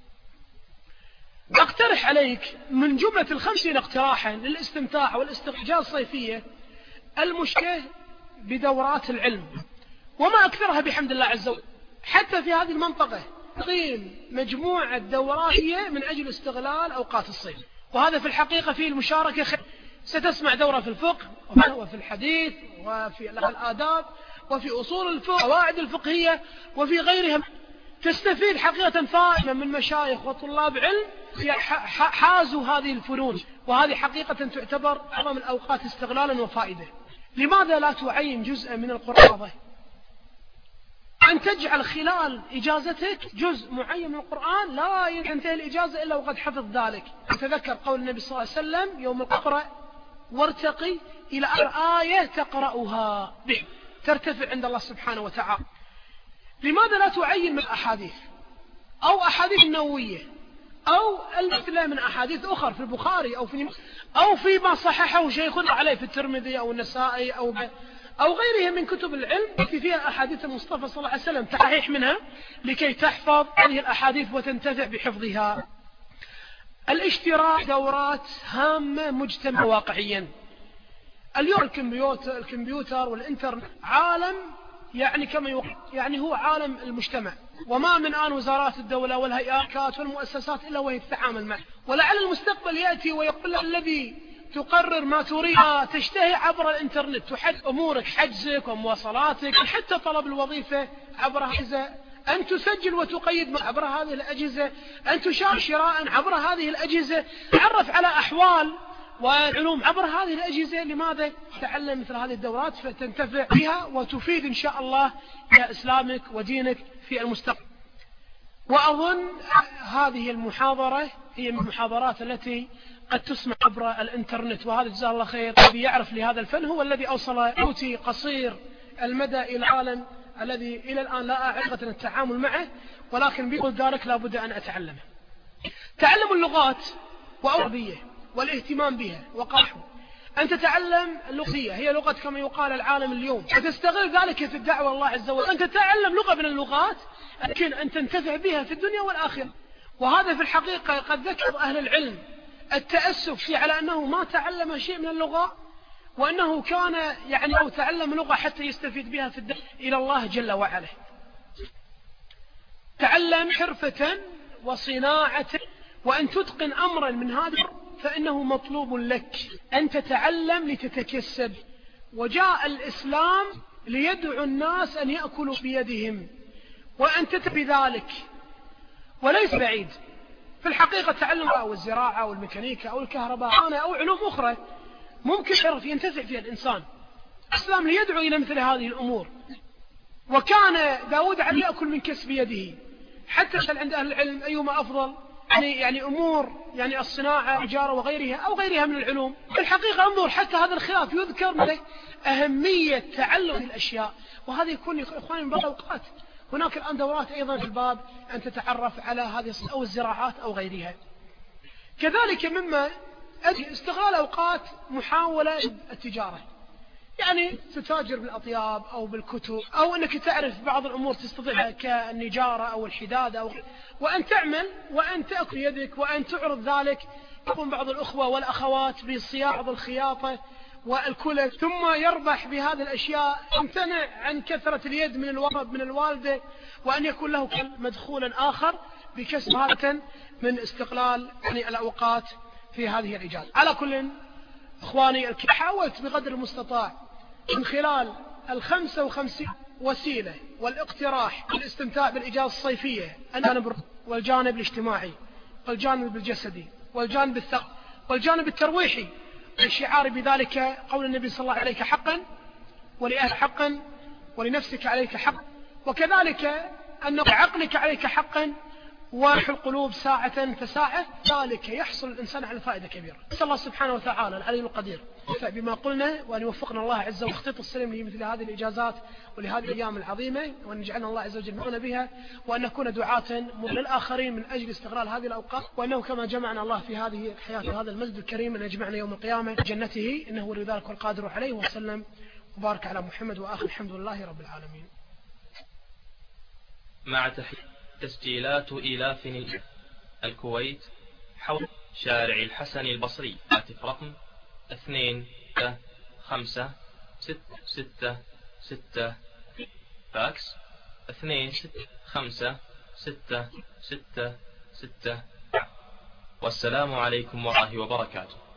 [SPEAKER 2] أقترح عليك من جملة 50 اقتراحا للاستمتاع والاسترجاع الصيفية المشكلة بدورات العلم، وما أكثرها بحمد الله عز وجل. حتى في هذه المنطقة تقيم مجموعة دورات من أجل استغلال أوقات الصيف، وهذا في الحقيقة فيه المشاركة خير. ستسمع دورة في الفقه وفي الحديث وفي الآداب وفي أصول الفقه قواعد الفقهية وفي غيرها. تستفيد حقيقة فائدة من مشايخ وطلاب علم حازوا هذه الفنون، وهذه حقيقة تعتبر أعظم الأوقات استغلالا وفائدة. لماذا لا تعين جزءا من القرآن؟ أن تجعل خلال إجازتك جزء معين من القرآن لا ينتهي الإجازة إلا وقد حفظ ذلك. تذكر قول النبي صلى الله عليه وسلم يوم اقرأ وارتقي إلى آية تقرأها به ترتفع عند الله سبحانه وتعالى. لماذا لا تعين من الأحاديث أو أحاديث النووية أو المثلى من أحاديث أخرى في البخاري أو فيما صححه شيخنا عليه في الترمذي أو النسائي أو غيرها من كتب العلم فيها أحاديث المصطفى صلى الله عليه وسلم تصحيح منها لكي تحفظ هذه الأحاديث وتنتفع بحفظها. الاشتراك دورات هامة مجتمع واقعيا. اليوم الكمبيوتر والإنترنت عالم يعني كما يقول يعني هو عالم المجتمع، وما من آن وزارات الدولة والهيئات والمؤسسات إلا وهي تتعامل معه. ولعل المستقبل يأتي ويقول الذي تقرر ما تريد تشتهي عبر الإنترنت، تحدد أمورك حجزك ومواصلاتك، حتى طلب الوظيفة عبر هذا، أن تسجل وتقيد عبر هذه الأجهزة، أن تشارك شراء عبر هذه الأجهزة، تعرف على أحوال وعلوم عبر هذه الأجهزة. لماذا؟ تعلم مثل هذه الدورات فتنتفع بها وتفيد إن شاء الله إلى إسلامك ودينك في المستقبل. وأظن هذه المحاضرة هي من المحاضرات التي قد تسمع عبر الإنترنت، وهذا جزاه الله خير. الذي يعرف لهذا الفن هو الذي أوصل صوتي قصير المدى إلى العالم الذي إلى الآن لا أعرف التعامل معه، ولكن بقول ذلك لابد أن أتعلمه. تعلم اللغات وأرضية والاهتمام بها وقاحه. أن تتعلم اللغة هي لغة كما يقال العالم اليوم، وتستغل ذلك في الدعوة الله عز وجل. أن تتعلم لغة من اللغات لكن أن تنتفع بها في الدنيا والآخرة. وهذا في الحقيقة قد ذكر أهل العلم التأسف على أنه ما تعلم شيء من اللغة، وأنه كان يعني أو تعلم لغة حتى يستفيد بها في الدعوة إلى الله جل وعلا. تعلم حرفة وصناعة وأن تتقن أمرا من هذا فإنه مطلوب لك أن تتعلم لتتكسب. وجاء الإسلام ليدعو الناس أن يأكلوا بيدهم وأن تتبع ذلك، وليس بعيد في الحقيقة تعلم أو الزراعة أو الميكانيكا أو الكهرباء أو علوم أخرى ممكن يعرف ينتفع فيها الإنسان. الإسلام ليدعو إلى مثل هذه الأمور. وكان داود عليه يأكل من كسب يده. حتى عند أهل العلم أيهما أفضل يعني أمور يعني الصناعة التجارة وغيرها أو غيرها من العلوم. في الحقيقة انظر حتى هذا الخلاف يذكر من أهمية تعلم الأشياء، وهذا يكون إخواني من بعض الأوقات هناك الآن دورات أيضا في الباب أن تتعرف على هذه أو الزراعات أو غيرها. كذلك مما استغلال أوقات محاولة التجارة، يعني تتاجر بالأطياب أو بالكتب أو أنك تعرف بعض الأمور تستطيع كالنجارة أو الحدادة وأن تعمل وأن تأكل يدك وأن تعرض ذلك. يقوم بعض الأخوة والأخوات بصياغة الخياطة والكلى ثم يربح بهذه الأشياء، يمتنع عن كثرة اليد من الوالدة وأن يكون له مدخولا آخر بكسب هذا من استقلال يعني الأوقات في هذه الإجازة. على كل إخواني حاولت بقدر المستطاع من خلال 55 وسيلة والاقتراح والاستمتاع بالإجازة الصيفية والجانب الاجتماعي والجانب الجسدي والجانب الثقافي والجانب الترويحي الشعار بذلك قول النبي صلى الله عليه حقا ولأهل حقا ولنفسك عليك حق، وكذلك أن عقلك عليك حقا وروح القلوب ساعة فساعة، ذلك يحصل الإنسان على فائدة كبيرة. نسأل الله سبحانه وتعالى العليم القدير بما قلنا، وأن يوفقنا الله عز وجل تخطيط السلم لمثل هذه الإجازات ولهذه الأيام العظيمة، وأن يجعلنا الله عز وجل معنا بها، وأن نكون دعاة للآخرين من أجل استغلال هذه الأوقات، وأنه كما جمعنا الله في هذه الحياة في هذا المسجد الكريم أن يجمعنا يوم القيامة جنته، إنه ولي ذلك والقادر عليه، وسلم وبارك على محمد وآخر الحمد لله رب العالمين.
[SPEAKER 3] مع تسجيلات إيلاف الكويت حول شارع الحسن البصري، هاتف رقم 25666، فاكس 26566. والسلام عليكم ورحمة الله وبركاته.